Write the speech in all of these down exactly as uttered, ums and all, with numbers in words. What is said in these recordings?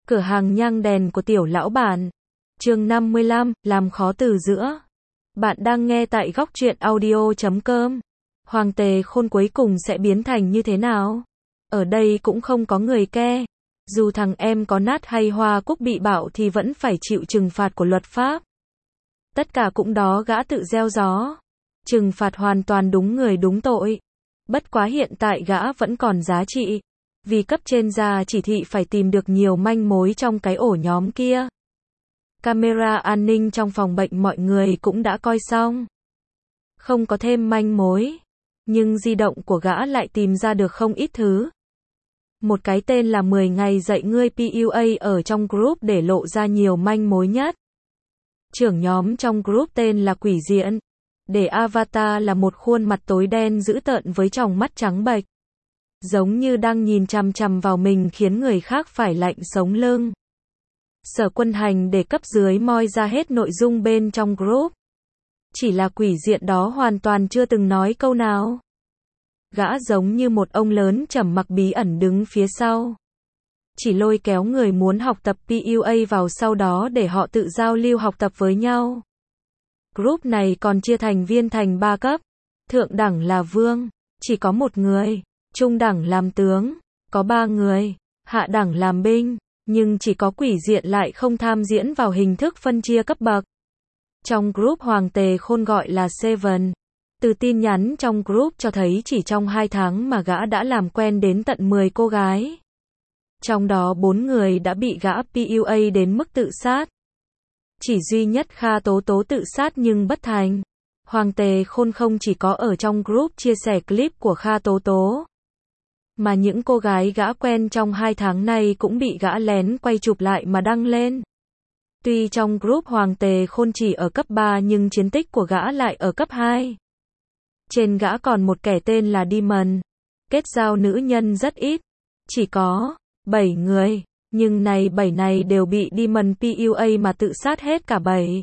Cửa hàng nhang đèn của tiểu lão bản. Chương năm mươi lăm, làm khó từ giữa. Bạn đang nghe tại góc truyện audio chấm com. Hoàng tề khôn cuối cùng sẽ biến thành như thế nào? Ở đây cũng không có người ke. Dù thằng em có nát hay hoa cúc bị bạo thì vẫn phải chịu trừng phạt của luật pháp. Tất cả cũng đó gã tự gieo gió. Trừng phạt hoàn toàn đúng người đúng tội. Bất quá hiện tại gã vẫn còn giá trị. Vì cấp trên ra chỉ thị phải tìm được nhiều manh mối trong cái ổ nhóm kia. Camera an ninh trong phòng bệnh mọi người cũng đã coi xong. Không có thêm manh mối. Nhưng di động của gã lại tìm ra được không ít thứ. Một cái tên là mười ngày dạy ngươi pê u a ở trong group để lộ ra nhiều manh mối nhất. Trưởng nhóm trong group tên là Quỷ Diện. Để avatar là một khuôn mặt tối đen dữ tợn với tròng mắt trắng bệch. Giống như đang nhìn chằm chằm vào mình khiến người khác phải lạnh sống lưng. Sở Quân Hành để cấp dưới moi ra hết nội dung bên trong group. Chỉ là Quỷ Diện đó hoàn toàn chưa từng nói câu nào. Gã giống như một ông lớn trầm mặc bí ẩn đứng phía sau. Chỉ lôi kéo người muốn học tập pê u a vào sau đó để họ tự giao lưu học tập với nhau. Group này còn chia thành viên thành ba cấp. Thượng đẳng là vương, chỉ có một người. Trung đẳng làm tướng, có ba người. Hạ đẳng làm binh, nhưng chỉ có Quỷ Diện lại không tham diễn vào hình thức phân chia cấp bậc. Trong group Hoàng tề khôn gọi là Seven. Từ tin nhắn trong group cho thấy chỉ trong hai tháng mà gã đã làm quen đến tận mười cô gái. Trong đó bốn người đã bị gã pê u a đến mức tự sát. Chỉ duy nhất Kha Tố Tố tự sát nhưng bất thành. Hoàng tề khôn không chỉ có ở trong group chia sẻ clip của Kha Tố Tố. Mà những cô gái gã quen trong hai tháng này cũng bị gã lén quay chụp lại mà đăng lên. Tuy trong group Hoàng tề khôn chỉ ở cấp ba nhưng chiến tích của gã lại ở cấp hai. Trên gã còn một kẻ tên là Demon. Kết giao nữ nhân rất ít. Chỉ có bảy người. Nhưng này bảy này đều bị Demon pê u a mà tự sát hết cả bảy.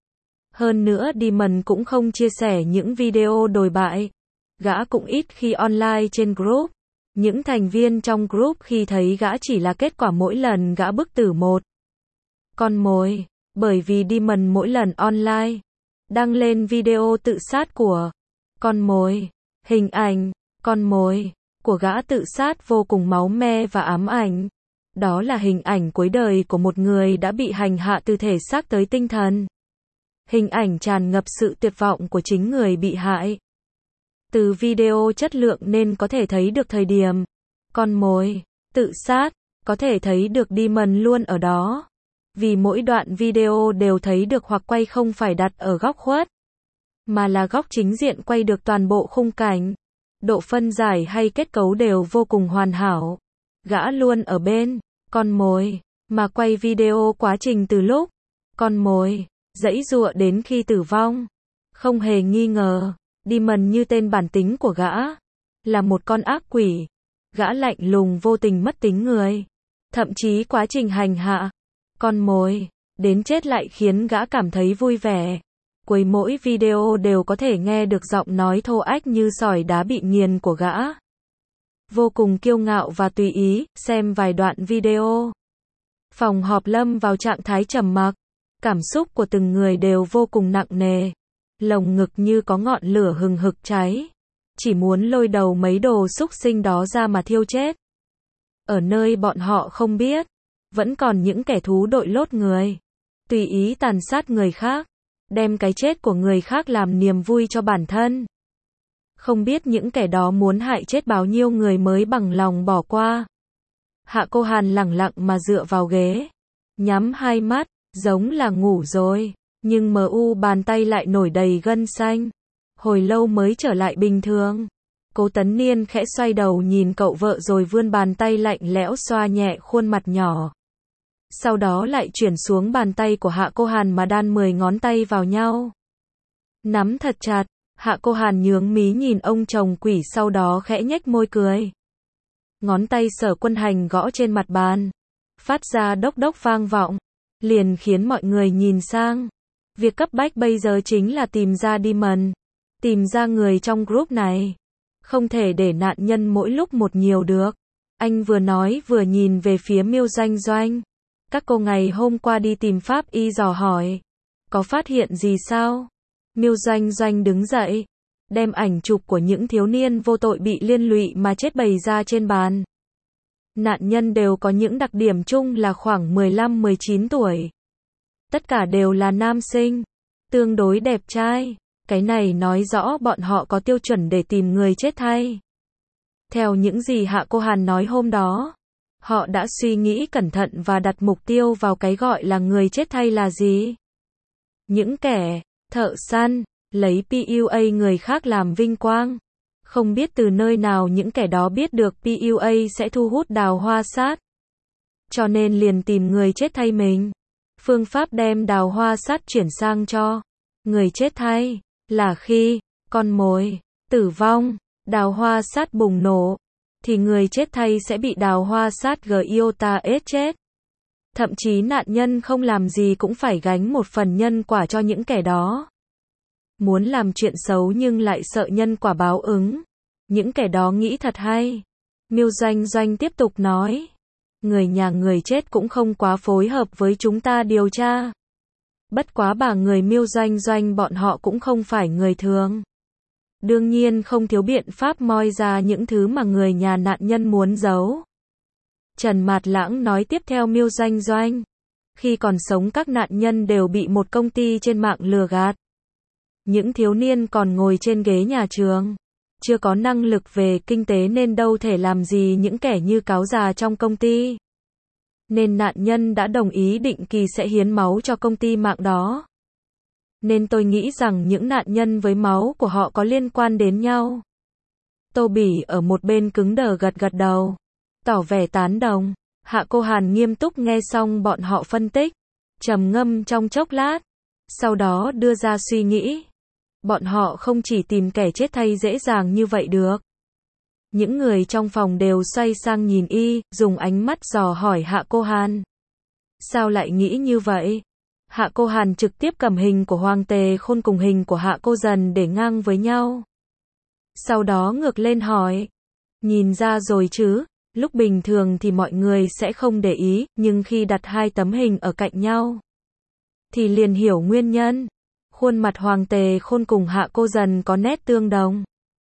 Hơn nữa Demon cũng không chia sẻ những video đồi bại. Gã cũng ít khi online trên group. Những thành viên trong group khi thấy gã chỉ là kết quả mỗi lần gã bức tử một con mồi. Bởi vì Demon mỗi lần online đăng lên video tự sát của con mồi. Hình ảnh con mồi của gã tự sát vô cùng máu me và ám ảnh. Đó là hình ảnh cuối đời của một người đã bị hành hạ từ thể xác tới tinh thần. Hình ảnh tràn ngập sự tuyệt vọng của chính người bị hại. Từ video chất lượng nên có thể thấy được thời điểm con mồi tự sát, có thể thấy được Demon luôn ở đó. Vì mỗi đoạn video đều thấy được hoặc quay không phải đặt ở góc khuất, mà là góc chính diện quay được toàn bộ khung cảnh. Độ phân giải hay kết cấu đều vô cùng hoàn hảo. Gã luôn ở bên con mồi mà quay video quá trình từ lúc con mồi giãy giụa đến khi tử vong. Không hề nghi ngờ, Demon như tên bản tính của gã, là một con ác quỷ. Gã lạnh lùng vô tình mất tính người. Thậm chí quá trình hành hạ con mồi đến chết lại khiến gã cảm thấy vui vẻ. Cuối mỗi video đều có thể nghe được giọng nói thô ách như sỏi đá bị nghiền của gã. Vô cùng kiêu ngạo và tùy ý. Xem vài đoạn video. Phòng họp lâm vào trạng thái trầm mặc. Cảm xúc của từng người đều vô cùng nặng nề. Lồng ngực như có ngọn lửa hừng hực cháy. Chỉ muốn lôi đầu mấy đồ xúc sinh đó ra mà thiêu chết. Ở nơi bọn họ không biết, vẫn còn những kẻ thú đội lốt người. Tùy ý tàn sát người khác. Đem cái chết của người khác làm niềm vui cho bản thân. Không biết những kẻ đó muốn hại chết bao nhiêu người mới bằng lòng bỏ qua. Hạ Cô Hàn lẳng lặng mà dựa vào ghế. Nhắm hai mắt, giống là ngủ rồi. Nhưng mờ u bàn tay lại nổi đầy gân xanh. Hồi lâu mới trở lại bình thường. Cố Tấn Niên khẽ xoay đầu nhìn cậu vợ rồi vươn bàn tay lạnh lẽo xoa nhẹ khuôn mặt nhỏ. Sau đó lại chuyển xuống bàn tay của Hạ Cô Hàn mà đan mười ngón tay vào nhau. Nắm thật chặt. Hạ Cô Hàn nhướng mí nhìn ông chồng quỷ sau đó khẽ nhếch môi cười. Ngón tay Sở Quân Hành gõ trên mặt bàn. Phát ra đốc đốc vang vọng. Liền khiến mọi người nhìn sang. Việc cấp bách bây giờ chính là tìm ra Demon. Tìm ra người trong group này. Không thể để nạn nhân mỗi lúc một nhiều được. Anh vừa nói vừa nhìn về phía Miêu Doanh Doanh. Các cô ngày hôm qua đi tìm pháp y dò hỏi. Có phát hiện gì sao? Miêu Doanh Doanh đứng dậy, đem ảnh chụp của những thiếu niên vô tội bị liên lụy mà chết bày ra trên bàn. Nạn nhân đều có những đặc điểm chung là khoảng mười lăm mười chín tuổi. Tất cả đều là nam sinh, tương đối đẹp trai. Cái này nói rõ bọn họ có tiêu chuẩn để tìm người chết thay. Theo những gì Hạ Cô Hàn nói hôm đó, họ đã suy nghĩ cẩn thận và đặt mục tiêu vào cái gọi là người chết thay là gì. Những kẻ thợ săn lấy pê u a người khác làm vinh quang. Không biết từ nơi nào những kẻ đó biết được pê u a sẽ thu hút đào hoa sát. Cho nên liền tìm người chết thay mình. Phương pháp đem đào hoa sát chuyển sang cho người chết thay là khi con mồi tử vong, đào hoa sát bùng nổ, thì người chết thay sẽ bị đào hoa sát giota ết chết. Thậm chí nạn nhân không làm gì cũng phải gánh một phần nhân quả cho những kẻ đó. Muốn làm chuyện xấu nhưng lại sợ nhân quả báo ứng. Những kẻ đó nghĩ thật hay. Miêu Doanh Doanh tiếp tục nói. Người nhà người chết cũng không quá phối hợp với chúng ta điều tra. Bất quá bà người Miêu Doanh Doanh bọn họ cũng không phải người thường. Đương nhiên không thiếu biện pháp moi ra những thứ mà người nhà nạn nhân muốn giấu. Trần Mạt Lãng nói tiếp theo Miêu Doanh Doanh. Khi còn sống các nạn nhân đều bị một công ty trên mạng lừa gạt. Những thiếu niên còn ngồi trên ghế nhà trường, chưa có năng lực về kinh tế nên đâu thể làm gì những kẻ như cáo già trong công ty. Nên nạn nhân đã đồng ý định kỳ sẽ hiến máu cho công ty mạng đó. Nên tôi nghĩ rằng những nạn nhân với máu của họ có liên quan đến nhau. Tô Bỉ ở một bên cứng đờ gật gật đầu, tỏ vẻ tán đồng. Hạ Cô Hàn nghiêm túc nghe xong bọn họ phân tích, trầm ngâm trong chốc lát, sau đó đưa ra suy nghĩ. Bọn họ không chỉ tìm kẻ chết thay dễ dàng như vậy được. Những người trong phòng đều xoay sang nhìn y, dùng ánh mắt dò hỏi Hạ Cô Hàn. Sao lại nghĩ như vậy? Hạ Cô Hàn trực tiếp cầm hình của Hoàng Tề Khôn cùng hình của Hạ Cô Dần để ngang với nhau. Sau đó ngược lên hỏi. Nhìn ra rồi chứ, lúc bình thường thì mọi người sẽ không để ý, nhưng khi đặt hai tấm hình ở cạnh nhau, thì liền hiểu nguyên nhân. Khuôn mặt Hoàng Tề Khôn cùng Hạ Cô Dần có nét tương đồng.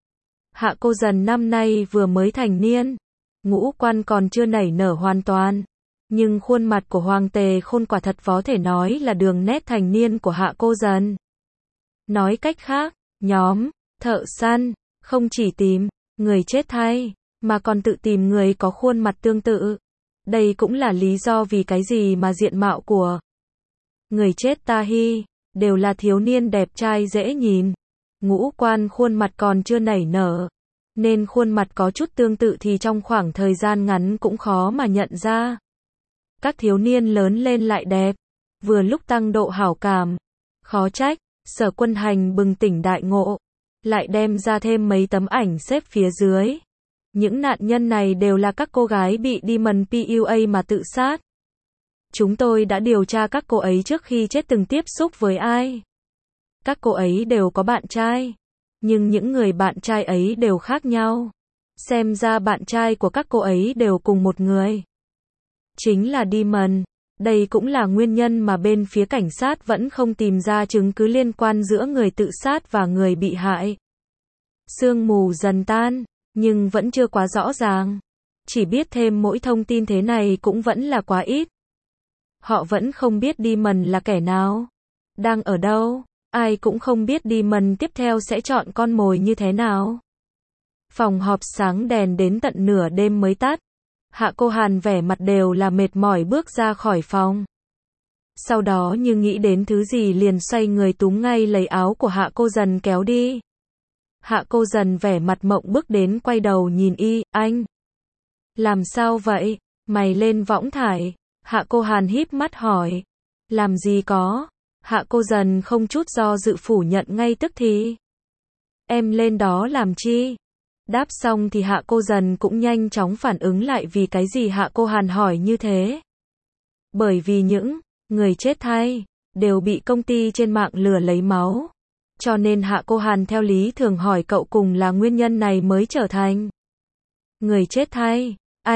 Hạ Cô Dần năm nay vừa mới thành niên, ngũ quan còn chưa nảy nở hoàn toàn. Nhưng khuôn mặt của Hoàng Tề Khôn quả thật có thể nói là đường nét thành niên của Hạ Cô Dần. Nói cách khác, nhóm thợ săn không chỉ tìm người chết thay, mà còn tự tìm người có khuôn mặt tương tự. Đây cũng là lý do vì cái gì mà diện mạo của người chết Tahi đều là thiếu niên đẹp trai dễ nhìn. Ngũ quan khuôn mặt còn chưa nảy nở, nên khuôn mặt có chút tương tự thì trong khoảng thời gian ngắn cũng khó mà nhận ra. Các thiếu niên lớn lên lại đẹp, vừa lúc tăng độ hảo cảm. Khó trách, Sở Quân Hành bừng tỉnh đại ngộ, lại đem ra thêm mấy tấm ảnh xếp phía dưới. Những nạn nhân này đều là các cô gái bị Demon pê u a mà tự sát. Chúng tôi đã điều tra các cô ấy trước khi chết từng tiếp xúc với ai. Các cô ấy đều có bạn trai, nhưng những người bạn trai ấy đều khác nhau. Xem ra bạn trai của các cô ấy đều cùng một người. Chính là Demon. Đây cũng là nguyên nhân mà bên phía cảnh sát vẫn không tìm ra chứng cứ liên quan giữa người tự sát và người bị hại. Sương mù dần tan, nhưng vẫn chưa quá rõ ràng. Chỉ biết thêm mỗi thông tin thế này cũng vẫn là quá ít. Họ vẫn không biết Demon là kẻ nào, đang ở đâu, ai cũng không biết Demon tiếp theo sẽ chọn con mồi như thế nào. Phòng họp sáng đèn đến tận nửa đêm mới tắt. Hạ Cô Hàn vẻ mặt đều là mệt mỏi bước ra khỏi phòng. Sau đó như nghĩ đến thứ gì liền xoay người túm ngay lấy áo của Hạ Cô Dần kéo đi. Hạ Cô Dần vẻ mặt mộng bức đến quay đầu nhìn y, anh. Làm sao vậy? Mày lên võng thải. Hạ Cô Hàn híp mắt hỏi. Làm gì có? Hạ Cô Dần không chút do dự phủ nhận ngay tức thì. Em lên đó làm chi? Đáp xong thì Hạ Cô Dần cũng nhanh chóng phản ứng lại vì cái gì Hạ Cô Hàn hỏi như thế. Bởi vì những người chết thay đều bị công ty trên mạng lừa lấy máu. Cho nên Hạ Cô Hàn theo lý thường hỏi cậu cùng là nguyên nhân này mới trở thành người chết thay. Anh,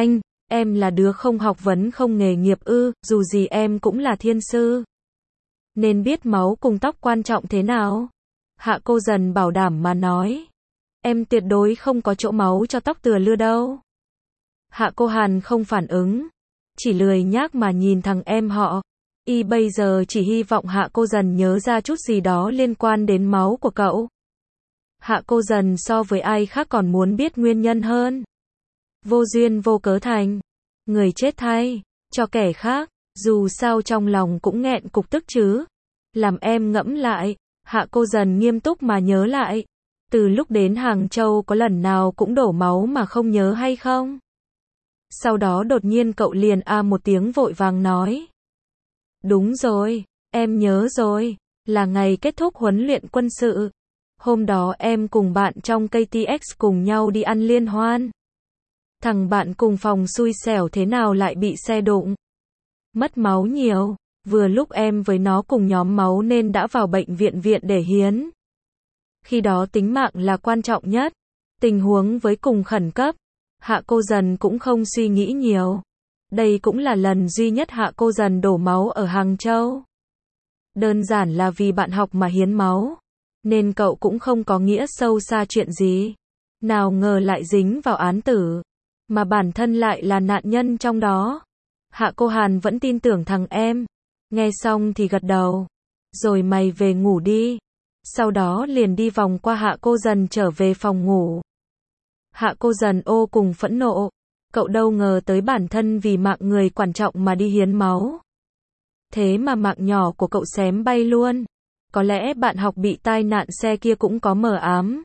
Em là đứa không học vấn không nghề nghiệp ư, dù gì em cũng là thiên sư. Nên biết máu cùng tóc quan trọng thế nào. Hạ Cô Dần bảo đảm mà nói. Em tuyệt đối không có chỗ máu cho tóc từa lưa đâu. Hạ Cô Hàn không phản ứng. Chỉ lười nhác mà nhìn thằng em họ. Y bây giờ chỉ hy vọng Hạ Cô Dần nhớ ra chút gì đó liên quan đến máu của cậu. Hạ Cô Dần so với ai khác còn muốn biết nguyên nhân hơn. Vô duyên vô cớ thành. Người chết thay. Cho kẻ khác. Dù sao trong lòng cũng nghẹn cục tức chứ. Làm em ngẫm lại. Hạ Cô Dần nghiêm túc mà nhớ lại. Từ lúc đến Hàng Châu có lần nào cũng đổ máu mà không nhớ hay không? Sau đó đột nhiên cậu liền a một tiếng vội vàng nói. Đúng rồi, em nhớ rồi. Là ngày kết thúc huấn luyện quân sự. Hôm đó em cùng bạn trong ca tê ích cùng nhau đi ăn liên hoan. Thằng bạn cùng phòng xui xẻo thế nào lại bị xe đụng. Mất máu nhiều. Vừa lúc em với nó cùng nhóm máu nên đã vào bệnh viện viện để hiến. Khi đó tính mạng là quan trọng nhất. Tình huống với cùng khẩn cấp. Hạ Cô Dần cũng không suy nghĩ nhiều. Đây cũng là lần duy nhất Hạ Cô Dần đổ máu ở Hàng Châu. Đơn giản là vì bạn học mà hiến máu. Nên cậu cũng không có nghĩa sâu xa chuyện gì. Nào ngờ lại dính vào án tử. Mà bản thân lại là nạn nhân trong đó. Hạ Cô Hàn vẫn tin tưởng thằng em. Nghe xong thì gật đầu. Rồi mày về ngủ đi. Sau đó liền đi vòng qua Hạ Cô Dần trở về phòng ngủ. Hạ Cô Dần ô cùng phẫn nộ. Cậu đâu ngờ tới bản thân vì mạng người quan trọng mà đi hiến máu. Thế mà mạng nhỏ của cậu xém bay luôn. Có lẽ bạn học bị tai nạn xe kia cũng có mờ ám.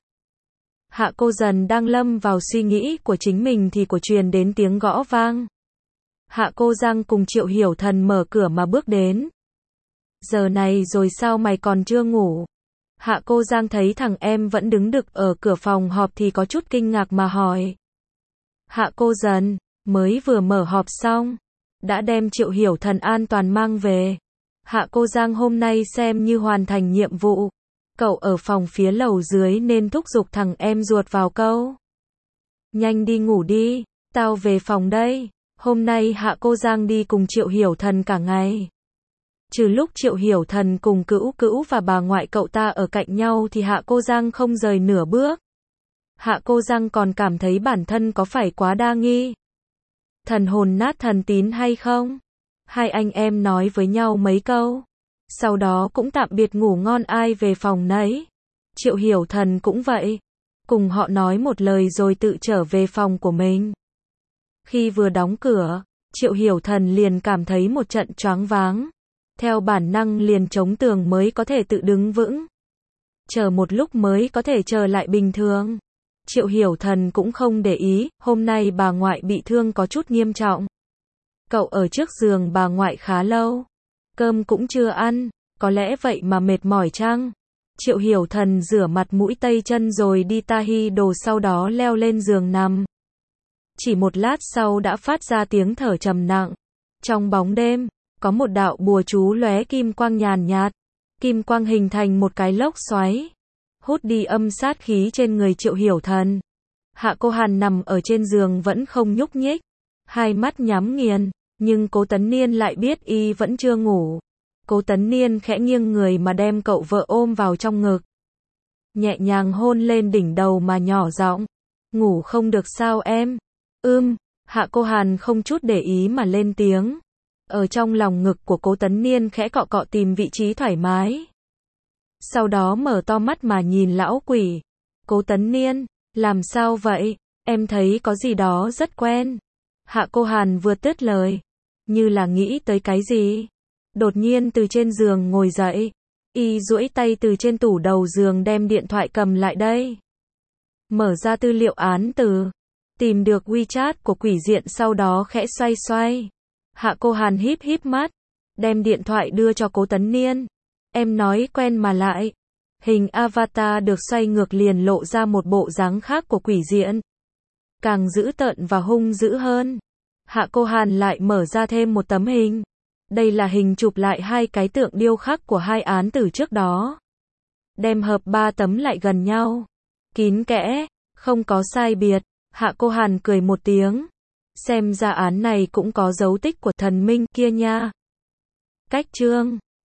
Hạ Cô Dần đang lâm vào suy nghĩ của chính mình thì của truyền đến tiếng gõ vang. Hạ Cô Giang cùng Triệu Hiểu Thần mở cửa mà bước đến. Giờ này rồi sao mày còn chưa ngủ? Hạ Cô Giang thấy thằng em vẫn đứng đực ở cửa phòng họp thì có chút kinh ngạc mà hỏi. Hạ Cô Dần, mới vừa mở họp xong. Đã đem Triệu Hiểu Thần an toàn mang về. Hạ Cô Giang hôm nay xem như hoàn thành nhiệm vụ. Cậu ở phòng phía lầu dưới nên thúc giục thằng em ruột vào câu. Nhanh đi ngủ đi, tao về phòng đây. Hôm nay Hạ Cô Giang đi cùng Triệu Hiểu Thần cả ngày. Trừ lúc Triệu Hiểu Thần cùng Cữu Cữu và bà ngoại cậu ta ở cạnh nhau thì Hạ Cô Giang không rời nửa bước. Hạ Cô Giang còn cảm thấy bản thân có phải quá đa nghi. Thần hồn nát thần tín hay không? Hai anh em nói với nhau mấy câu. Sau đó cũng tạm biệt ngủ ngon ai về phòng nấy. Triệu Hiểu Thần cũng vậy. Cùng họ nói một lời rồi tự trở về phòng của mình. Khi vừa đóng cửa, Triệu Hiểu Thần liền cảm thấy một trận choáng váng. Theo bản năng liền chống tường mới có thể tự đứng vững. Chờ một lúc mới có thể trở lại bình thường. Triệu Hiểu Thần cũng không để ý, hôm nay bà ngoại bị thương có chút nghiêm trọng. Cậu ở trước giường bà ngoại khá lâu. Cơm cũng chưa ăn, có lẽ vậy mà mệt mỏi chăng? Triệu Hiểu Thần rửa mặt mũi tay chân rồi đi tahi đồ sau đó leo lên giường nằm. Chỉ một lát sau đã phát ra tiếng thở trầm nặng. Trong bóng đêm, có một đạo bùa chú lóe kim quang nhàn nhạt. Kim quang hình thành một cái lốc xoáy. Hút đi âm sát khí trên người Triệu Hiểu Thần. Hạ Cô Hàn nằm ở trên giường vẫn không nhúc nhích. Hai mắt nhắm nghiền. Nhưng Cố Tấn Niên lại biết y vẫn chưa ngủ. Cố Tấn Niên khẽ nghiêng người mà đem cậu vợ ôm vào trong ngực. Nhẹ nhàng hôn lên đỉnh đầu mà nhỏ giọng. Ngủ không được sao em? Ưm, Hạ Cô Hàn không chút để ý mà lên tiếng. Ở trong lòng ngực của Cố Tấn Niên khẽ cọ cọ tìm vị trí thoải mái. Sau đó mở to mắt mà nhìn lão quỷ. Cố Tấn Niên, làm sao vậy? Em thấy có gì đó rất quen. Hạ Cô Hàn vừa tứt lời. Như là nghĩ tới cái gì. Đột nhiên từ trên giường ngồi dậy. Y duỗi tay từ trên tủ đầu giường đem điện thoại cầm lại đây. Mở ra tư liệu án từ. Tìm được WeChat của quỷ diện sau đó khẽ xoay xoay. Hạ Cô Hàn híp híp mắt. Đem điện thoại đưa cho Cố Tấn Niên. Em nói quen mà lại. Hình avatar được xoay ngược liền lộ ra một bộ dáng khác của quỷ diện. Càng dữ tợn và hung dữ hơn. Hạ Cô Hàn lại mở ra thêm một tấm hình. Đây là hình chụp lại hai cái tượng điêu khắc của hai án tử trước đó. Đem hợp ba tấm lại gần nhau. Kín kẽ, không có sai biệt. Hạ Cô Hàn cười một tiếng. Xem ra án này cũng có dấu tích của thần minh kia nha. Cách chương